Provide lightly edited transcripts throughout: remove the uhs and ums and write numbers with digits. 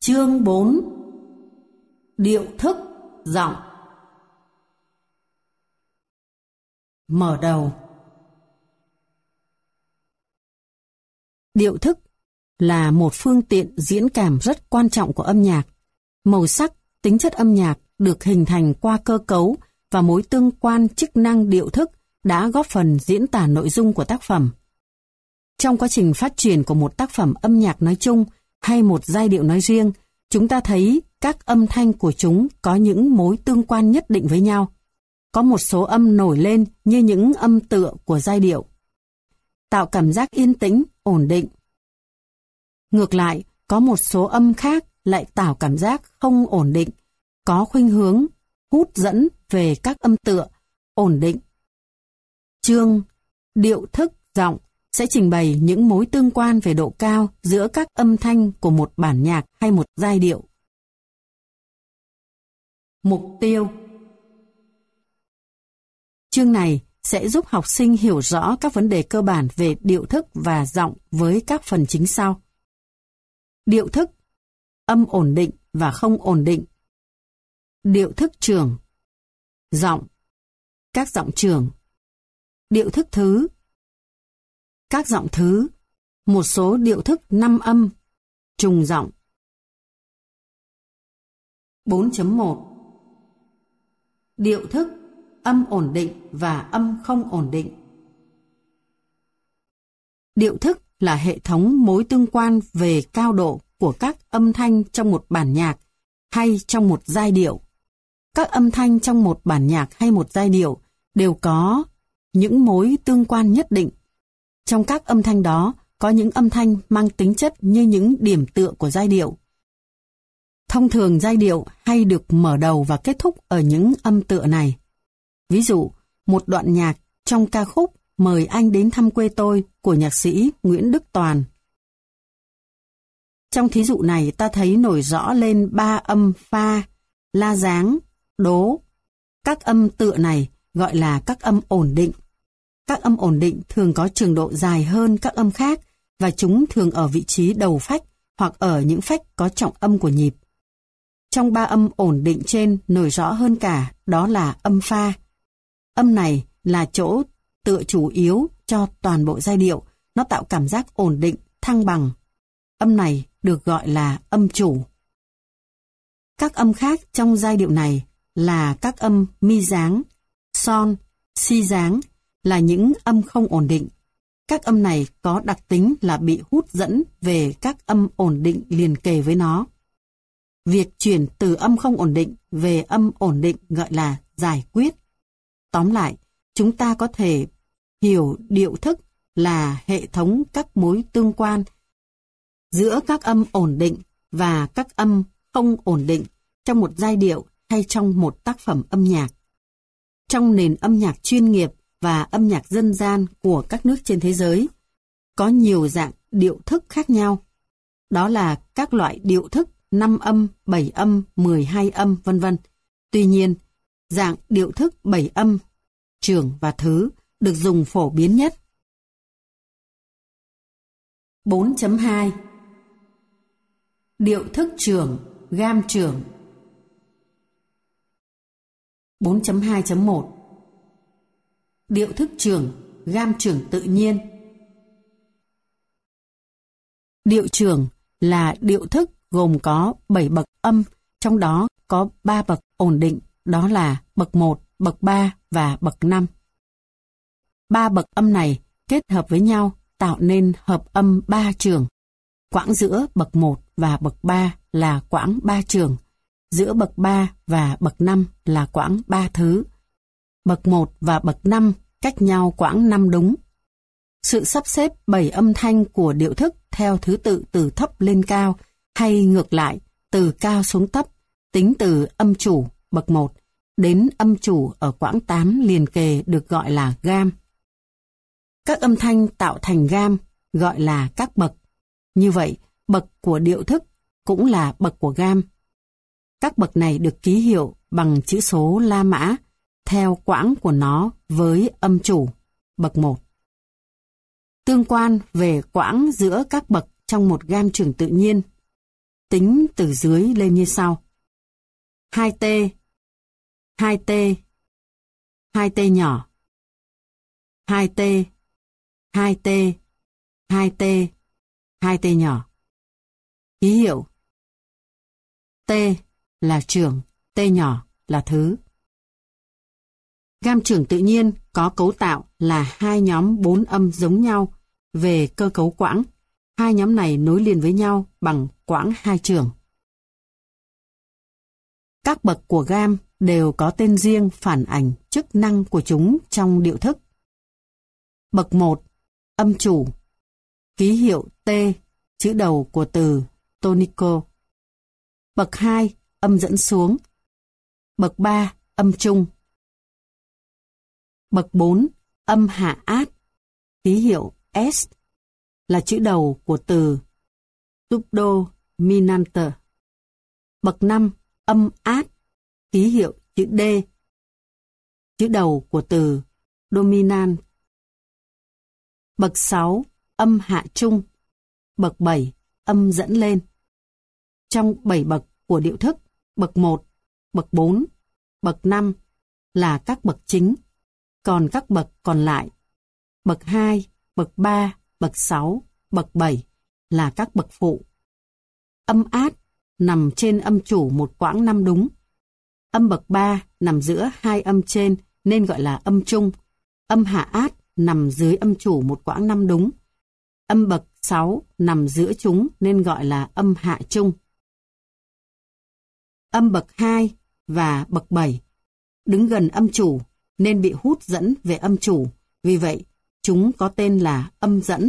Chương 4. Điệu thức giọng. Mở đầu. Điệu thức là một phương tiện diễn cảm rất quan trọng của âm nhạc. Màu sắc, tính chất âm nhạc được hình thành qua cơ cấu và mối tương quan chức năng điệu thức đã góp phần diễn tả nội dung của tác phẩm. Trong quá trình phát triển của một tác phẩm âm nhạc nói chung hay một giai điệu nói riêng, chúng ta thấy các âm thanh của chúng có những mối tương quan nhất định với nhau. Có một số âm nổi lên như những âm tựa của giai điệu, tạo cảm giác yên tĩnh, ổn định. Ngược lại, có một số âm khác lại tạo cảm giác không ổn định, có khuynh hướng hút dẫn về các âm tựa, ổn định. Chương Điệu thức giọng sẽ trình bày những mối tương quan về độ cao giữa các âm thanh của một bản nhạc hay một giai điệu. Mục tiêu. Chương này sẽ giúp học sinh hiểu rõ các vấn đề cơ bản về điệu thức và giọng với các phần chính sau. Điệu thức, âm ổn định và không ổn định. Điệu thức trưởng, giọng, các giọng trưởng. Điệu thức thứ, các giọng thứ, một số điệu thức 5 âm, trùng giọng. 4.1 Điệu thức, âm ổn định và âm không ổn định. Điệu thức là hệ thống mối tương quan về cao độ của các âm thanh trong một bản nhạc hay trong một giai điệu. Các âm thanh trong một bản nhạc hay một giai điệu đều có những mối tương quan nhất định. Trong các âm thanh đó có những âm thanh mang tính chất như những điểm tựa của giai điệu. Thông thường giai điệu hay được mở đầu và kết thúc ở những âm tựa này. Ví dụ, một đoạn nhạc trong ca khúc Mời anh đến thăm quê tôi của nhạc sĩ Nguyễn Đức Toàn. Trong thí dụ này ta thấy nổi rõ lên 3 âm pha, la giáng, đố. Các âm tựa này gọi là các âm ổn định. Các âm ổn định thường có trường độ dài hơn các âm khác và chúng thường ở vị trí đầu phách hoặc ở những phách có trọng âm của nhịp. Trong 3 âm ổn định trên nổi rõ hơn cả đó là âm pha. Âm này là chỗ tựa chủ yếu cho toàn bộ giai điệu, nó tạo cảm giác ổn định, thăng bằng. Âm này được gọi là âm chủ. Các âm khác trong giai điệu này là các âm mi giáng, son, si giáng, là những âm không ổn định. Các âm này có đặc tính là bị hút dẫn về các âm ổn định liền kề với nó. Việc chuyển từ âm không ổn định về âm ổn định gọi là giải quyết. Tóm lại, chúng ta có thể hiểu điệu thức là hệ thống các mối tương quan giữa các âm ổn định và các âm không ổn định trong một giai điệu hay trong một tác phẩm âm nhạc. Trong nền âm nhạc chuyên nghiệp và âm nhạc dân gian của các nước trên thế giới, có nhiều dạng điệu thức khác nhau. Đó là các loại điệu thức 5 âm, 7 âm, 12 âm, vân vân. Tuy nhiên, dạng điệu thức 7 âm, trưởng và thứ được dùng phổ biến nhất. 4.2 Điệu thức trưởng, gam trưởng. 4.2.1 Điệu thức trưởng, gam trưởng tự nhiên. Điệu trưởng là điệu thức gồm có 7 bậc âm, trong đó có 3 bậc ổn định, đó là bậc 1, bậc 3 và bậc 5. 3 bậc âm này kết hợp với nhau tạo nên hợp âm 3 trường. Quãng giữa bậc 1 và bậc 3 là quãng 3 trường, giữa bậc 3 và bậc 5 là quãng 3 thứ. Bậc 1 và bậc 5 cách nhau quãng 5 đúng. Sự sắp xếp 7 âm thanh của điệu thức theo thứ tự từ thấp lên cao hay ngược lại từ cao xuống thấp, tính từ âm chủ bậc 1 đến âm chủ ở quãng 8 liền kề được gọi là gam. Các âm thanh tạo thành gam gọi là các bậc. Như vậy, bậc của điệu thức cũng là bậc của gam. Các bậc này được ký hiệu bằng chữ số La Mã theo quãng của nó với âm chủ bậc 1. Tương quan về quãng giữa các bậc trong một gam trưởng tự nhiên. tính từ dưới lên như sau. 2T, 2T, 2T nhỏ, 2T, 2T, 2T, 2T nhỏ. Ký hiệu T là trưởng, T nhỏ là thứ. Gam trưởng tự nhiên có cấu tạo là hai nhóm 4 âm giống nhau về cơ cấu quãng. Hai nhóm này nối liền với nhau bằng quãng hai trường. Các bậc của gam đều có tên riêng phản ảnh chức năng của chúng trong điệu thức. Bậc 1, âm chủ, ký hiệu T, chữ đầu của từ tonico. Bậc 2, âm dẫn xuống. Bậc 3, âm trung. Bậc 4, âm hạ át, ký hiệu S, là chữ đầu của từ subdominante. Bậc 5, âm át, ký hiệu chữ D, chữ đầu của từ dominant. Bậc 6, âm hạ trung. Bậc 7, âm dẫn lên. Trong 7 bậc của điệu thức, bậc 1, bậc 4, bậc 5 là các bậc chính, còn các bậc còn lại, bậc 2, bậc 3, bậc 6, bậc 7 là các bậc phụ. Âm át nằm trên âm chủ một quãng 5 đúng. Âm bậc 3 nằm giữa hai âm trên nên gọi là âm trung. Âm hạ át nằm dưới âm chủ một quãng 5 đúng. Âm bậc 6 nằm giữa chúng nên gọi là âm hạ trung. Âm bậc 2 và bậc 7 đứng gần âm chủ nên bị hút dẫn về âm chủ, vì vậy chúng có tên là âm dẫn.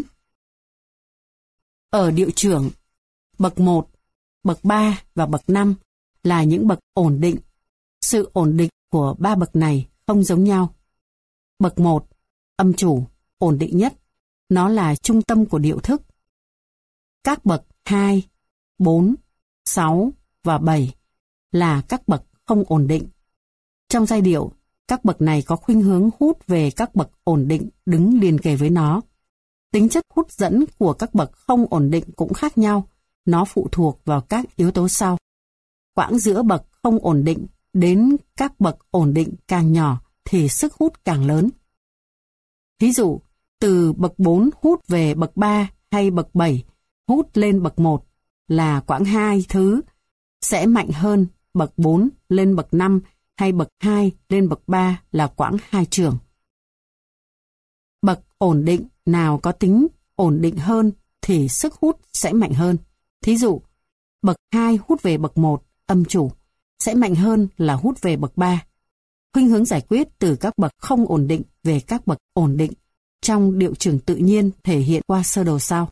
Ở điệu trưởng, bậc 1, bậc 3 và bậc 5 là những bậc ổn định. Sự ổn định của ba bậc này không giống nhau. Bậc 1, âm chủ, ổn định nhất. Nó là trung tâm của điệu thức. Các bậc 2, 4, 6 và 7 là các bậc không ổn định. Trong giai điệu, các bậc này có khuynh hướng hút về các bậc ổn định đứng liền kề với nó. Tính chất hút dẫn của các bậc không ổn định cũng khác nhau. Nó phụ thuộc vào các yếu tố sau. Quãng giữa bậc không ổn định đến các bậc ổn định càng nhỏ thì sức hút càng lớn. Ví dụ, từ bậc 4 hút về bậc 3 hay bậc 7 hút lên bậc 1 là quãng 2 thứ sẽ mạnh hơn bậc 4 lên bậc 5 hay bậc 2 lên bậc 3 là quãng 2 trường. Bậc ổn định nào có tính ổn định hơn thì sức hút sẽ mạnh hơn. Thí dụ, bậc 2 hút về bậc 1, âm chủ, sẽ mạnh hơn là hút về bậc 3. Khuynh hướng giải quyết từ các bậc không ổn định về các bậc ổn định trong điệu trưởng tự nhiên thể hiện qua sơ đồ sau.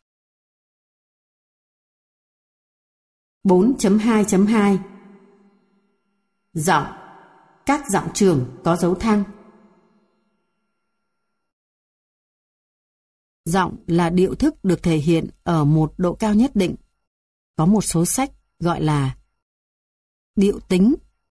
4.2.2 Giọng. Các giọng trường có dấu thăng. Giọng là điệu thức được thể hiện ở một độ cao nhất định. Có một số sách gọi là điệu tính.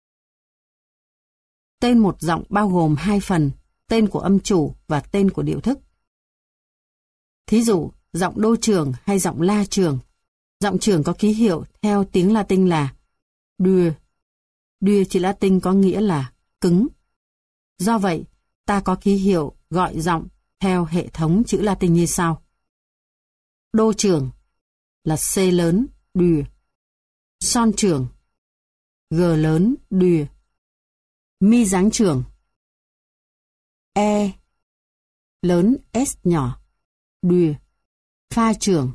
Tên một giọng bao gồm hai phần, tên của âm chủ và tên của điệu thức. Thí dụ, giọng đô trường hay giọng la trường. Giọng trường có ký hiệu theo tiếng Latin là due. Due chữ Latin có nghĩa là cứng. Do vậy, ta có ký hiệu gọi giọng theo hệ thống chữ Latin như sau. Đô trường là C lớn, due. Son trường, G lớn, due. Mi dáng trường, E lớn, S nhỏ, due. Pha trường,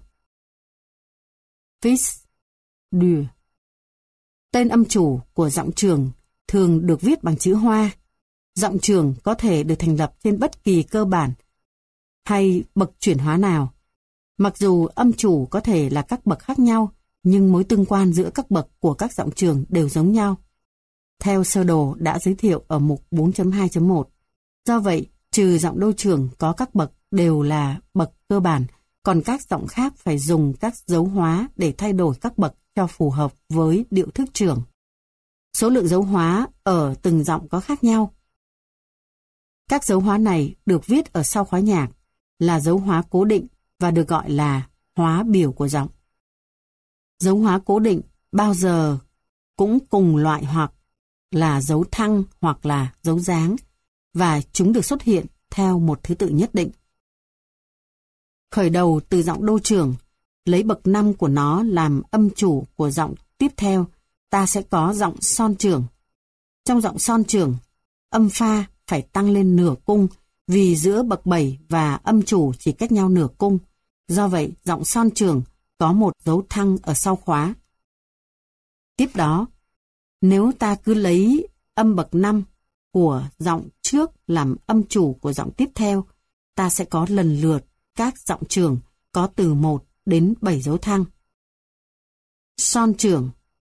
Fis, due. Tên âm chủ của giọng trường thường được viết bằng chữ Hoa. Giọng trường có thể được thành lập trên bất kỳ cơ bản hay bậc chuyển hóa nào. Mặc dù âm chủ có thể là các bậc khác nhau, nhưng mối tương quan giữa các bậc của các giọng trường đều giống nhau. Theo sơ đồ đã giới thiệu ở mục 4.2.1. Do vậy, trừ giọng đô trường có các bậc đều là bậc cơ bản, còn các giọng khác phải dùng các dấu hóa để thay đổi các bậc cho phù hợp với điệu thức trường. Số lượng dấu hóa ở từng giọng có khác nhau. Các dấu hóa này được viết ở sau khóa nhạc, là dấu hóa cố định và được gọi là hóa biểu của giọng. Dấu hóa cố định bao giờ cũng cùng loại hoặc là dấu thăng hoặc là dấu dáng, và chúng được xuất hiện theo một thứ tự nhất định. Khởi đầu từ giọng đô trưởng, lấy bậc 5 của nó làm âm chủ của giọng tiếp theo, ta sẽ có giọng son trưởng. Trong giọng son trưởng, âm pha phải tăng lên nửa cung, vì giữa bậc 7 và âm chủ chỉ cách nhau nửa cung. Do vậy, giọng son trưởng có một dấu thăng ở sau khóa. Tiếp đó, nếu ta cứ lấy âm bậc 5 của giọng trước làm âm chủ của giọng tiếp theo, ta sẽ có lần lượt các giọng trưởng có từ 1 đến 7 dấu thăng. Son trưởng,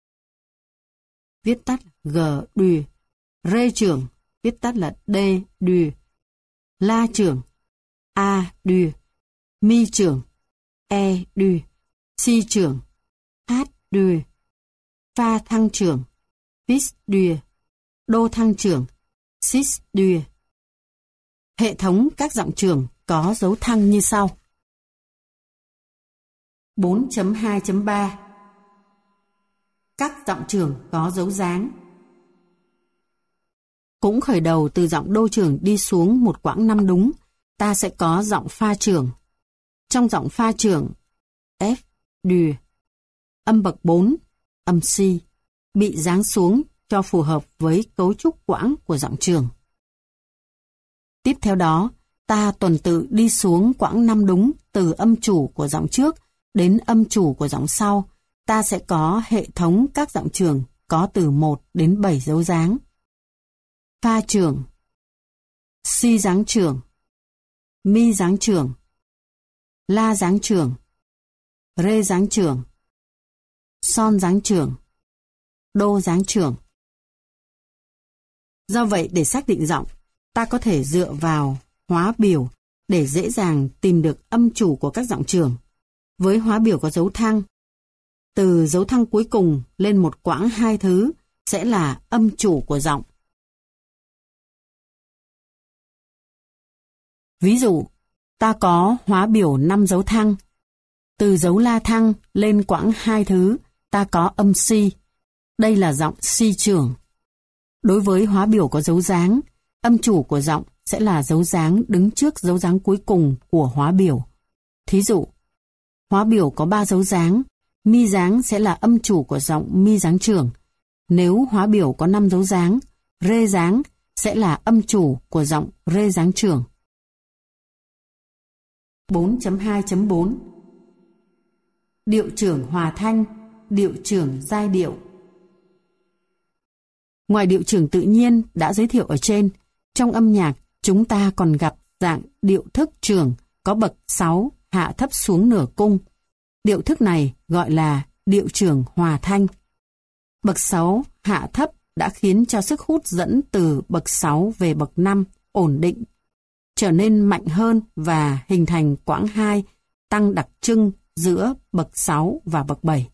viết tắt G, đùi. Rê trưởng, viết tắt là D, đùi. La trưởng, A, đùi. Mi trưởng, E, đùi. Si trưởng, H, đùi. Pha thăng trưởng, Fis, đùi. Đô thăng trưởng, Sis, đùi. Hệ thống các giọng trưởng có dấu thăng như sau. 4.2.3 Các giọng trưởng có dấu dáng. Cũng khởi đầu từ giọng đô trưởng đi xuống một quãng 5 đúng, ta sẽ có giọng pha trưởng. Trong giọng pha trưởng, F, đùi, âm bậc 4, âm si, bị giáng xuống cho phù hợp với cấu trúc quãng của giọng trưởng. Tiếp theo đó, ta tuần tự đi xuống quãng 5 đúng từ âm chủ của giọng trước đến âm chủ của giọng sau, ta sẽ có hệ thống các giọng trưởng có từ 1 đến 7 dấu dáng. Pha trưởng, si dáng trưởng, mi dáng trưởng, la dáng trưởng, rê dáng trưởng, son dáng trưởng, đô dáng trưởng. Do vậy, để xác định giọng, ta có thể dựa vào hóa biểu để dễ dàng tìm được âm chủ của các giọng trưởng. Với hóa biểu có dấu thăng, từ dấu thăng cuối cùng lên một quãng 2 thứ sẽ là âm chủ của giọng. Ví dụ, ta có hóa biểu 5 dấu thăng. Từ dấu la thăng lên quãng 2 thứ, ta có âm si. Đây là giọng si trưởng. Đối với hóa biểu có dấu dáng, âm chủ của giọng sẽ là dấu dáng đứng trước dấu dáng cuối cùng của hóa biểu. Thí dụ, hóa biểu có 3 dấu dáng, mi dáng sẽ là âm chủ của giọng mi dáng trưởng. Nếu hóa biểu có 5 dấu dáng, rê dáng sẽ là âm chủ của giọng rê dáng trưởng. 4.2.4 Điệu trưởng hòa thanh, điệu trưởng giai điệu. Ngoài điệu trưởng tự nhiên đã giới thiệu ở trên, trong âm nhạc chúng ta còn gặp dạng điệu thức trưởng có bậc 6 hạ thấp xuống nửa cung. Điệu thức này gọi là điệu trưởng hòa thanh. Bậc 6 hạ thấp đã khiến cho sức hút dẫn từ bậc 6 về bậc 5 ổn định, trở nên mạnh hơn và hình thành quãng 2 tăng đặc trưng giữa bậc 6 và bậc 7.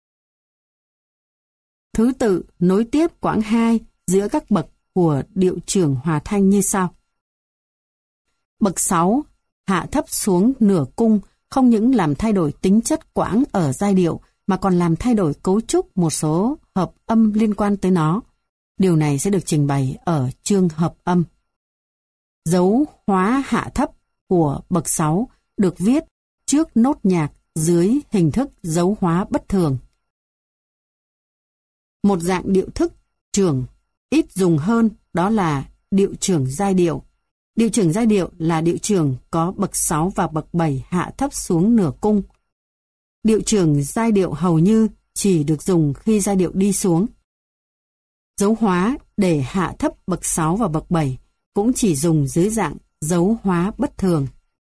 Thứ tự nối tiếp quãng 2 giữa các bậc của điệu trưởng hòa thanh như sau. Bậc 6 hạ thấp xuống nửa cung không những làm thay đổi tính chất quãng ở giai điệu mà còn làm thay đổi cấu trúc một số hợp âm liên quan tới nó. Điều này sẽ được trình bày ở chương hợp âm. Dấu hóa hạ thấp của bậc 6 được viết trước nốt nhạc dưới hình thức dấu hóa bất thường. Một dạng điệu thức trưởng ít dùng hơn đó là điệu trưởng giai điệu. Điệu trưởng giai điệu là điệu trưởng có bậc 6 và bậc 7 hạ thấp xuống nửa cung. Điệu trưởng giai điệu hầu như chỉ được dùng khi giai điệu đi xuống. Dấu hóa để hạ thấp bậc 6 và bậc 7 cũng chỉ dùng dưới dạng dấu hóa bất thường.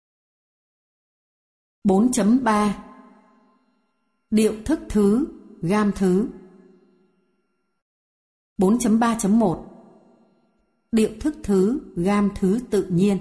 4.3 Điệu thức thứ, gam thứ. 4.3.1 Điệu thức thứ, gam thứ tự nhiên.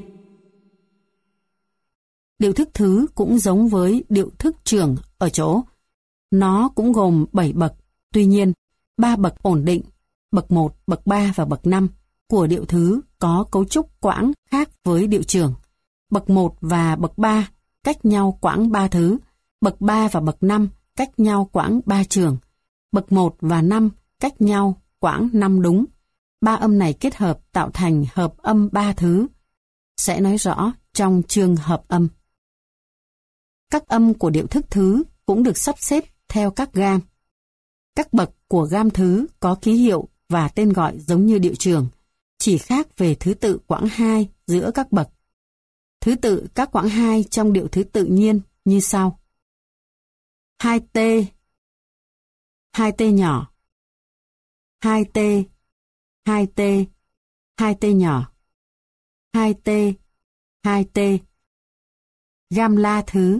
Điệu thức thứ cũng giống với điệu thức trưởng ở chỗ nó cũng gồm 7 bậc, tuy nhiên 3 bậc ổn định, bậc 1, bậc 3 và bậc 5 của điệu thứ có cấu trúc quãng khác với điệu trưởng. Bậc 1 và bậc 3 cách nhau quãng 3 thứ, bậc 3 và bậc 5 cách nhau quãng 3 trường. Bậc 1 và 5 cách nhau quãng 5 đúng. 3 âm này kết hợp tạo thành hợp âm 3 thứ. Sẽ nói rõ trong chương hợp âm. Các âm của điệu thức thứ cũng được sắp xếp theo các gam. Các bậc của gam thứ có ký hiệu và tên gọi giống như điệu trường, chỉ khác về thứ tự quãng 2 giữa các bậc. Thứ tự các quãng 2 trong điệu thứ tự nhiên như sau. 2T, 2T nhỏ, 2T, 2T, 2T nhỏ, 2T, 2T. Gam la thứ.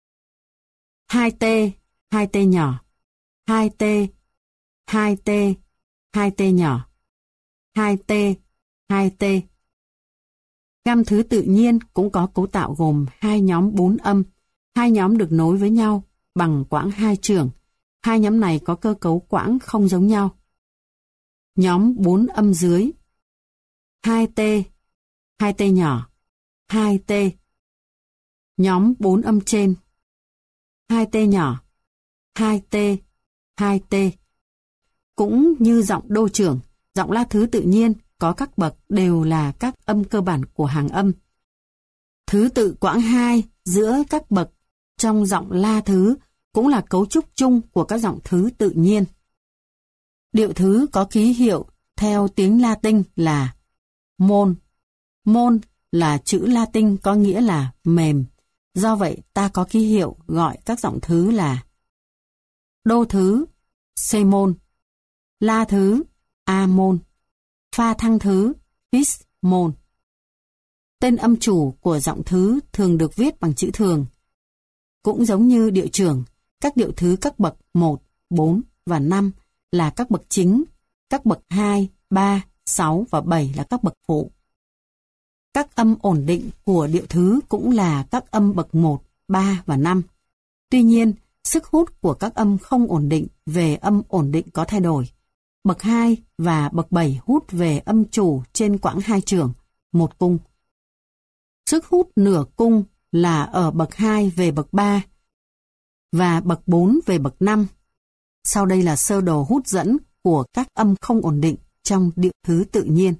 2T, 2T nhỏ, 2T, 2T, 2T nhỏ, 2T, 2T. Gam thứ tự nhiên cũng có cấu tạo gồm 2 nhóm 4 âm, 2 nhóm được nối với nhau bằng quãng 2 trường. 2 nhóm này có cơ cấu quãng không giống nhau. Nhóm 4 âm dưới. 2T, 2T nhỏ, 2T. Nhóm 4 âm trên. 2T nhỏ, 2T, 2T. Cũng như giọng đô trưởng, giọng la thứ tự nhiên có các bậc đều là các âm cơ bản của hàng âm. Thứ tự quãng 2 giữa các bậc trong giọng la thứ cũng là cấu trúc chung của các giọng thứ tự nhiên. Điệu thứ có ký hiệu theo tiếng Latin là môn. Môn là chữ Latin có nghĩa là mềm. Do vậy ta có ký hiệu gọi các giọng thứ là đô thứ, C môn, la thứ, A môn, pha thăng thứ, fis môn. Tên âm chủ của giọng thứ thường được viết bằng chữ thường. Cũng giống như điệu trưởng, các điệu thứ các bậc 1, 4 và 5 là các bậc chính, các bậc 2, 3, 6 và 7 là các bậc phụ. Các âm ổn định của điệu thứ cũng là các âm bậc 1, 3 và 5. Tuy nhiên, sức hút của các âm không ổn định về âm ổn định có thay đổi. Bậc 2 và bậc 7 hút về âm chủ trên quãng 2 trường, 1 cung. Sức hút nửa cung là ở bậc 2 về bậc 3 và bậc 4 về bậc 5. Sau đây là sơ đồ hút dẫn của các âm không ổn định trong điệu thứ tự nhiên.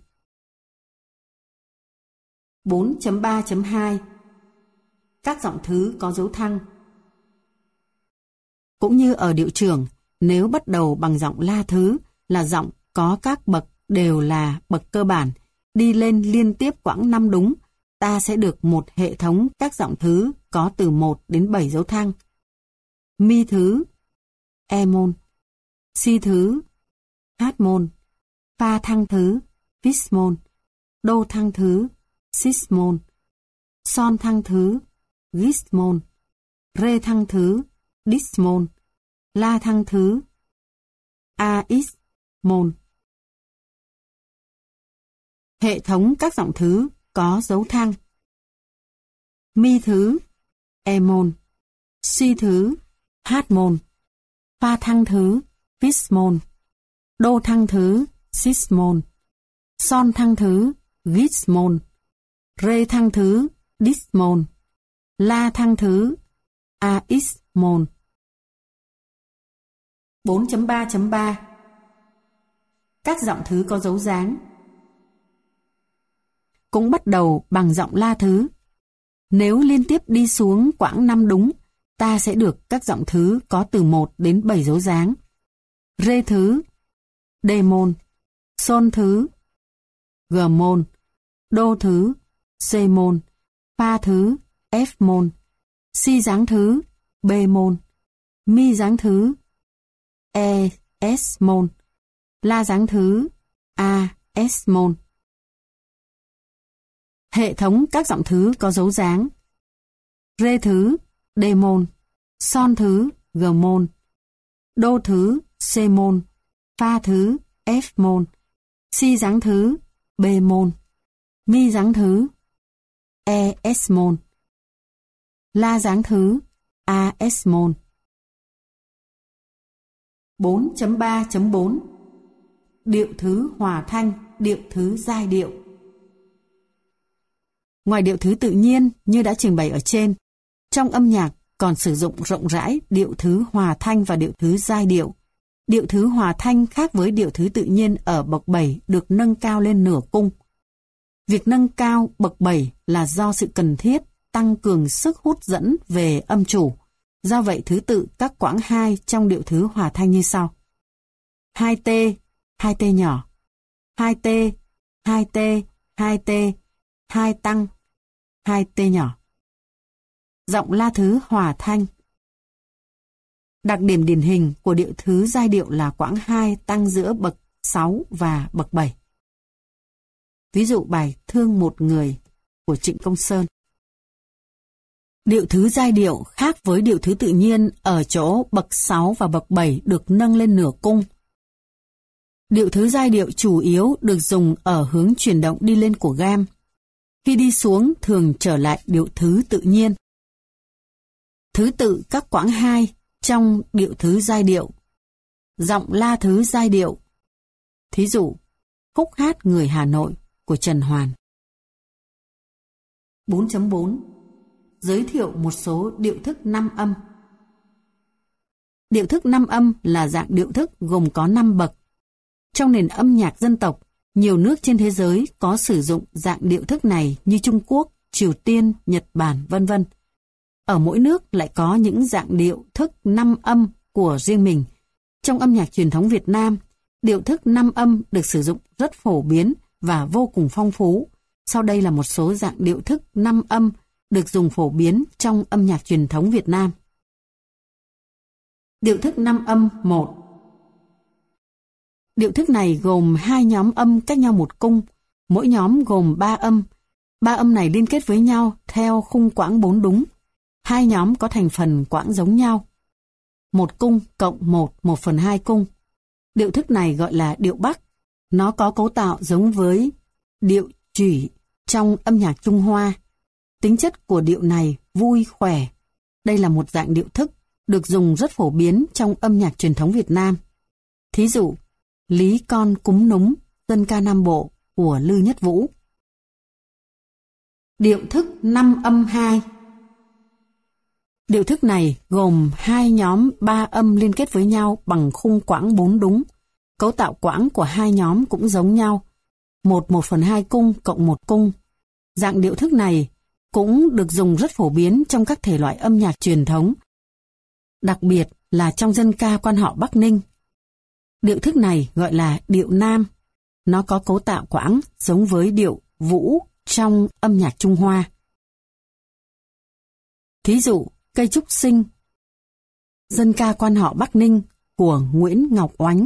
4.3.2 Các giọng thứ có dấu thăng. Cũng như ở điệu trưởng, nếu bắt đầu bằng giọng la thứ là giọng có các bậc đều là bậc cơ bản, đi lên liên tiếp quãng 5 đúng, ta sẽ được một hệ thống các giọng thứ có từ 1 đến 7 dấu thăng. Mi thứ, E môn, Si thứ, H môn, Pha thăng thứ, Fis môn, Đô thăng thứ, Sis môn, Son thăng thứ, Gis môn, Rê thăng thứ, Dis môn, La thăng thứ, Ax môn. Hệ thống các giọng thứ có dấu thăng. Mi thứ, E môn, Si thứ, H môn, Pha thăng thứ, Fis môn, Đô thăng thứ, Sis môn, Son thăng thứ, Gis môn, Rê thăng thứ, Dis môn, La thăng thứ, Ax môn. 4.3.3 Các giọng thứ có dấu dáng. Cũng bắt đầu bằng giọng la thứ. Nếu liên tiếp đi xuống quãng 5 đúng, ta sẽ được các giọng thứ có từ 1 đến 7 dấu dáng. Rê thứ, D môn, Son thứ, G môn, Đô thứ, C môn, Pha thứ, F môn, Si dáng thứ, B môn, Mi dáng thứ, E, S môn, La dáng thứ, A, S môn. Hệ thống các giọng thứ có dấu dáng. Rê thứ, D môn, Son thứ, G môn, Đô thứ, C môn, Pha thứ, F môn, Si dáng thứ, B môn, Mi dáng thứ, E, S môn, La dáng thứ, A, S môn. 4.3.4 Điệu thứ hòa thanh, điệu thứ giai điệu. Ngoài điệu thứ tự nhiên như đã trình bày ở trên, trong âm nhạc còn sử dụng rộng rãi điệu thứ hòa thanh và điệu thứ giai điệu. Điệu thứ hòa thanh khác với điệu thứ tự nhiên ở bậc 7 được nâng cao lên nửa cung. Việc nâng cao bậc 7 là do sự cần thiết tăng cường sức hút dẫn về âm chủ. Do vậy thứ tự các quãng 2 trong điệu thứ hòa thanh như sau. 2T, 2T nhỏ, 2T, 2T, 2T, 2 tăng, 2T nhỏ. Giọng la thứ hòa thanh. Đặc điểm điển hình của điệu thứ giai điệu là quãng 2 tăng giữa bậc 6 và bậc 7. Ví dụ bài Thương một người của Trịnh Công Sơn. Điệu thứ giai điệu khác với điệu thứ tự nhiên ở chỗ bậc 6 và bậc 7 được nâng lên nửa cung. Điệu thứ giai điệu chủ yếu được dùng ở hướng chuyển động đi lên của gam. Khi đi xuống thường trở lại điệu thứ tự nhiên. Thứ tự các quãng 2 trong điệu thứ giai điệu. Giọng la thứ giai điệu. Thí dụ, khúc hát Người Hà Nội của Trần Hoàn. 4.4 Giới thiệu một số điệu thức 5 âm. Điệu thức 5 âm là dạng điệu thức gồm có 5 bậc. Trong nền âm nhạc dân tộc, nhiều nước trên thế giới có sử dụng dạng điệu thức này như Trung Quốc, Triều Tiên, Nhật Bản, vân vân. Ở mỗi nước lại có những dạng điệu thức 5 âm của riêng mình. Trong âm nhạc truyền thống Việt Nam, điệu thức 5 âm được sử dụng rất phổ biến và vô cùng phong phú. Sau đây là một số dạng điệu thức 5 âm được dùng phổ biến trong âm nhạc truyền thống Việt Nam. Điệu thức 5 âm 1. Điệu thức này gồm 2 nhóm âm cách nhau một cung, mỗi nhóm gồm 3 âm. 3 âm này liên kết với nhau theo khung quãng 4 đúng. 2 nhóm có thành phần quãng giống nhau. 1 cung cộng 1/2 cung. Điệu thức này gọi là điệu Bắc. Nó có cấu tạo giống với điệu chủy trong âm nhạc Trung Hoa. Tính chất của điệu này vui, khỏe. Đây là một dạng điệu thức được dùng rất phổ biến trong âm nhạc truyền thống Việt Nam. Thí dụ, Lý Con Cúm Núng, dân ca Nam Bộ của Lư Nhất Vũ. Điệu thức 5 âm 2. Điệu thức này gồm 2 nhóm 3 âm liên kết với nhau bằng khung quãng 4 đúng. Cấu tạo quãng của 2 nhóm cũng giống nhau, 1/2 cung cộng 1 cung. Dạng điệu thức này cũng được dùng rất phổ biến trong các thể loại âm nhạc truyền thống, đặc biệt là trong dân ca quan họ Bắc Ninh. Điệu thức này gọi là điệu Nam. Nó có cấu tạo quãng giống với điệu Vũ trong âm nhạc Trung Hoa. Thí dụ, Cây Trúc Sinh, dân ca quan họ Bắc Ninh của Nguyễn Ngọc Oánh.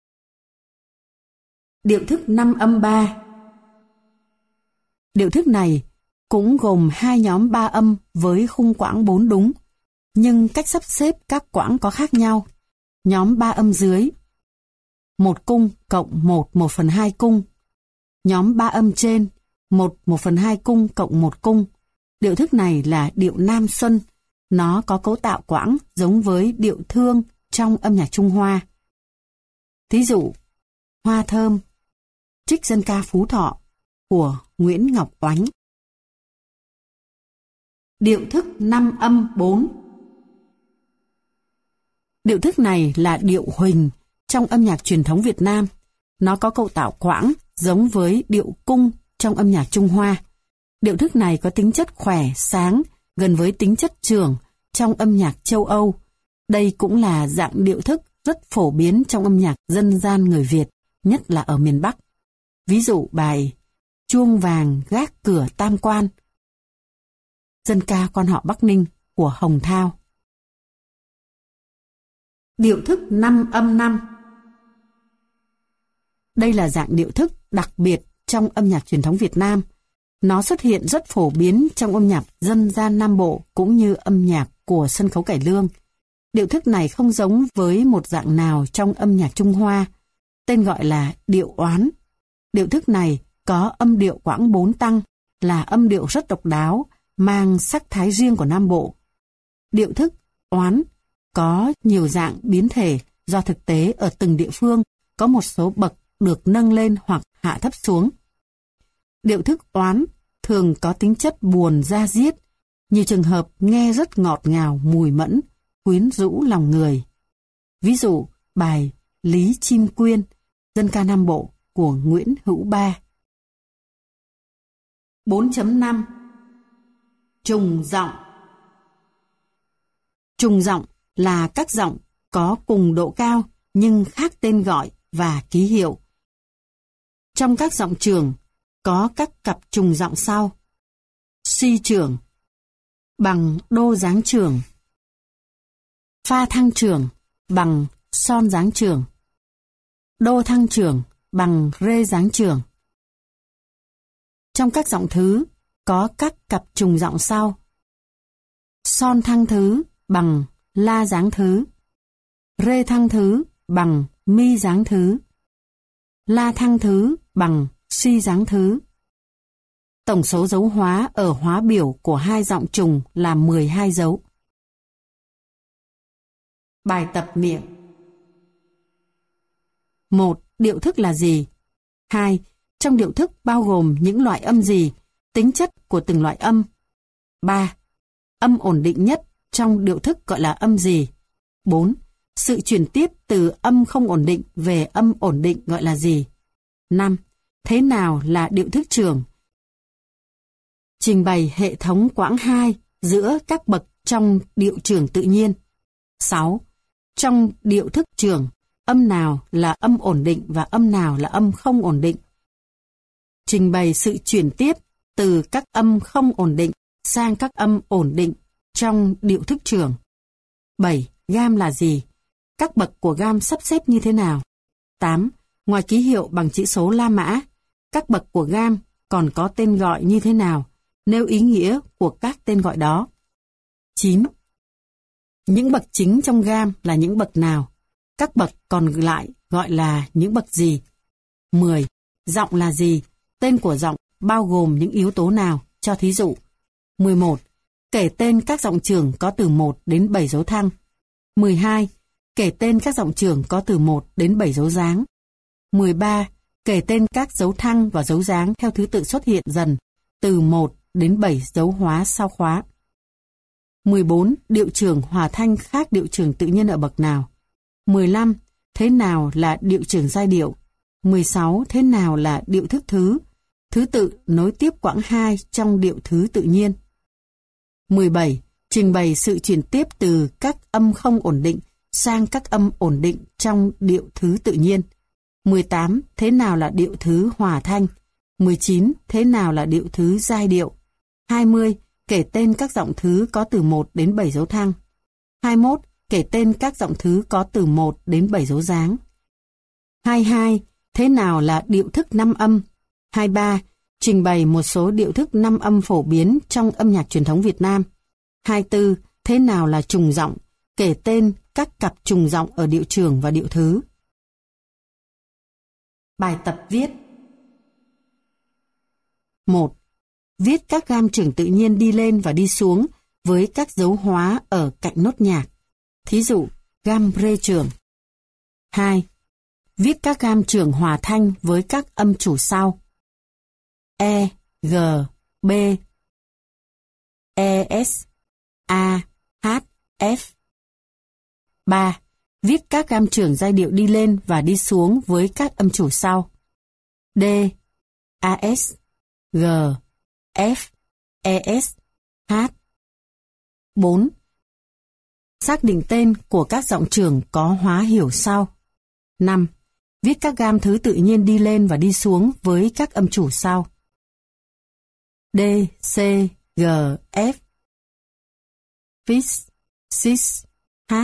Điệu thức 5 âm 3. Điệu thức này cũng gồm 2 nhóm 3 âm với khung quãng 4 đúng, nhưng cách sắp xếp các quãng có khác nhau. Nhóm 3 âm dưới, 1 cung cộng 1/2 cung. Nhóm 3 âm trên, 1/2 cung cộng 1 cung. Điệu thức này là điệu Nam Xuân. Nó có cấu tạo quãng giống với điệu Thương trong âm nhạc Trung Hoa. Thí dụ, Hoa Thơm, trích dân ca Phú Thọ của Nguyễn Ngọc Oánh. Điệu thức 5 âm 4. Điệu thức này là điệu Huỳnh trong âm nhạc truyền thống Việt Nam. Nó có cấu tạo quãng giống với điệu Cung trong âm nhạc Trung Hoa. Điệu thức này có tính chất khỏe, sáng, gần với tính chất trưởng trong âm nhạc châu Âu. Đây cũng là dạng điệu thức rất phổ biến trong âm nhạc dân gian người Việt, nhất là ở miền Bắc. Ví dụ bài Chuông Vàng Gác Cửa Tam Quan, dân ca quan họ Bắc Ninh của Hồng Thao. Điệu thức 5 âm 5. Đây là dạng điệu thức đặc biệt trong âm nhạc truyền thống Việt Nam. Nó xuất hiện rất phổ biến trong âm nhạc dân gian Nam Bộ cũng như âm nhạc của sân khấu cải lương. Điệu thức này không giống với một dạng nào trong âm nhạc Trung Hoa, tên gọi là điệu Oán. Điệu thức này có âm điệu quãng 4 tăng, là âm điệu rất độc đáo, mang sắc thái riêng của Nam Bộ. Điệu thức Oán có nhiều dạng biến thể do thực tế ở từng địa phương có một số bậc được nâng lên hoặc hạ thấp xuống. Điệu thức Oán thường có tính chất buồn da diết, Nhiều trường hợp nghe rất ngọt ngào, mùi mẫn, quyến rũ lòng người. Ví dụ, bài Lý Chim Quyên, dân ca Nam Bộ của Nguyễn Hữu Ba. 4.5 Trùng giọng. Trùng giọng là các giọng có cùng độ cao nhưng khác tên gọi và ký hiệu. Trong các giọng trường có các cặp trùng giọng sau: si trường bằng đô dáng trường, pha thăng trường bằng son dáng trường, đô thăng trường bằng rê dáng trường. Trong các giọng thứ có các cặp trùng giọng sau: son thăng thứ bằng la dáng thứ, rê thăng thứ bằng mi dáng thứ, la thăng thứ bằng si dáng thứ. Tổng số dấu hóa ở hóa biểu của hai giọng trùng là 12 dấu. Bài tập miệng. 1. Điệu thức là gì? 2. Trong điệu thức bao gồm những loại âm gì? Tính chất của từng loại âm. 3. Âm ổn định nhất trong điệu thức gọi là âm gì? 4. Sự chuyển tiếp từ âm không ổn định về âm ổn định gọi là gì? 5. Thế nào là điệu thức trường? Trình bày hệ thống quãng 2 giữa các bậc trong điệu trường tự nhiên. 6. Trong điệu thức trường, âm nào là âm ổn định và âm nào là âm không ổn định? Trình bày sự chuyển tiếp từ các âm không ổn định sang các âm ổn định trong điệu thức trường. 7. Gam là gì? Các bậc của gam sắp xếp như thế nào? 8. Ngoài ký hiệu bằng chữ số La Mã, các bậc của gam còn có tên gọi như thế nào? Nêu ý nghĩa của các tên gọi đó. 9. Những bậc chính trong gam là những bậc nào? Các bậc còn lại gọi là những bậc gì? 10. Giọng là gì? Tên của giọng bao gồm những yếu tố nào? Cho thí dụ. 11. Kể tên các giọng trường có từ 1 đến 7 dấu thăng. 12. Kể tên các giọng trường có từ 1 đến 7 dấu dáng. 13. Kể tên các dấu thăng và dấu dáng theo thứ tự xuất hiện dần từ 1 đến 7 dấu hóa sau khóa. 14. Điệu trường hòa thanh khác điệu trường tự nhiên ở bậc nào? 15. Thế nào là điệu trường giai điệu? 16. Thế nào là điệu thức thứ? Thứ tự nối tiếp quãng 2 trong điệu thứ tự nhiên. 17. Trình bày sự chuyển tiếp từ các âm không ổn định sang các âm ổn định trong điệu thứ tự nhiên. 18. Thế nào là điệu thứ hòa thanh? 19. Thế nào là điệu thứ giai điệu? 20. Kể tên các giọng thứ có từ 1 đến 7 dấu thăng. 21. Kể tên các giọng thứ có từ 1 đến 7 dấu dáng. 22. Thế nào là điệu thức 5 âm? 23. Trình bày một số điệu thức 5 âm phổ biến trong âm nhạc truyền thống Việt Nam. 24. Thế nào là trùng giọng? Kể tên các cặp trùng giọng ở điệu trường và điệu thứ. Bài tập viết. 1. Viết các gam trường tự nhiên đi lên và đi xuống với các dấu hóa ở cạnh nốt nhạc. Thí dụ, gam rê trường. 2. Viết các gam trường hòa thanh với các âm chủ sau: E, G, B, E, S, A, H, F. 3. Viết các gam trường giai điệu đi lên và đi xuống với các âm chủ sau: D, A, S, G, F, E, S, H. 4. Xác định tên của các giọng trường có hóa hiểu sau. 5. Viết các gam thứ tự nhiên đi lên và đi xuống với các âm chủ sau: D, C, G, F, Fis, Sis, H.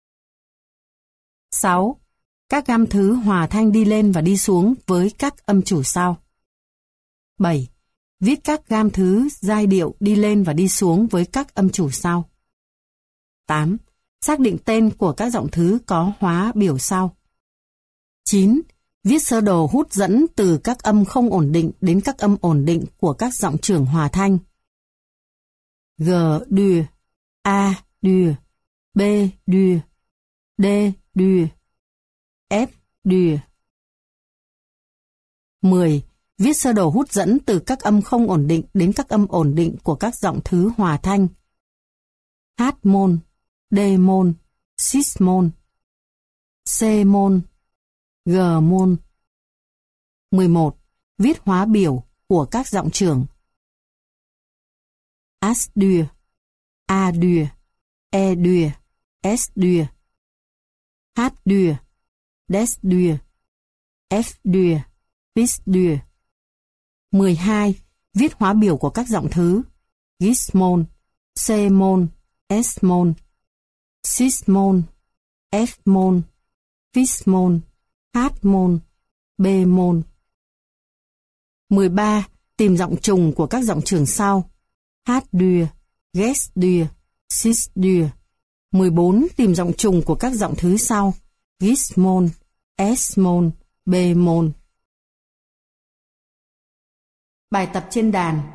6. Các gam thứ hòa thanh đi lên và đi xuống với các âm chủ sau. 7. Viết các gam thứ giai điệu đi lên và đi xuống với các âm chủ sau. 8. Xác định tên của các giọng thứ có hóa biểu sau. 9. Viết sơ đồ hút dẫn từ các âm không ổn định đến các âm ổn định của các giọng trường hòa thanh: G, đùa, A, đùa, B, đùa, D, đùa, F, đùa. 10. Viết sơ đồ hút dẫn từ các âm không ổn định đến các âm ổn định của các giọng thứ hòa thanh. H-mol, D-mol, cis-mol, C-mol, G-mol. 11. Viết hóa biểu của các giọng trưởng. As-dur, A-dur, E-dur, S-dur, H-dur, Des-dur, F-dur, Fis-dur. 12. Viết hóa biểu của các giọng thứ. Gis-mol, C-mol, S-mol, cis-mol, F-mol, Fis-mol, H-mol, B-mol. 13. Tìm giọng trùng của các giọng trưởng sau. H-dur, Ges-dur, Cis-dur. 14. Tìm giọng trùng của các giọng thứ sau. Gis-mol, S-mol, B-mol. Bài tập trên đàn.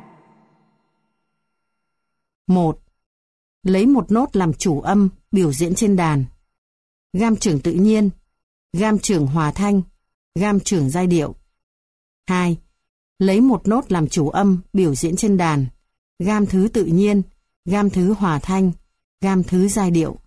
1. Lấy một nốt làm chủ âm biểu diễn trên đàn. Gam trưởng tự nhiên, gam trưởng hòa thanh, gam trưởng giai điệu. 2. Lấy một nốt làm chủ âm biểu diễn trên đàn. Gam thứ tự nhiên, gam thứ hòa thanh, gam thứ giai điệu.